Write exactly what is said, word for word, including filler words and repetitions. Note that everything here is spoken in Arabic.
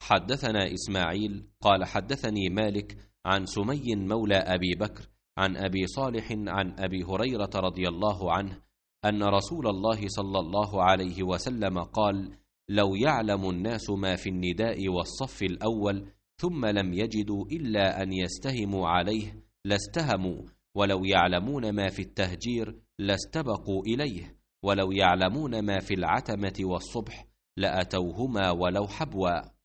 حدثنا إسماعيل قال حدثني مالك عن سمي مولى أبي بكر عن أبي صالح عن أبي هريرة رضي الله عنه أن رسول الله صلى الله عليه وسلم قال: لو يعلم الناس ما في النداء والصف الأول ثم لم يجدوا إلا أن يستهموا عليه لاستهموا، ولو يعلمون ما في التهجير لاستبقوا إليه، ولو يعلمون ما في العتمة والصبح لأتوهما ولو حبوا.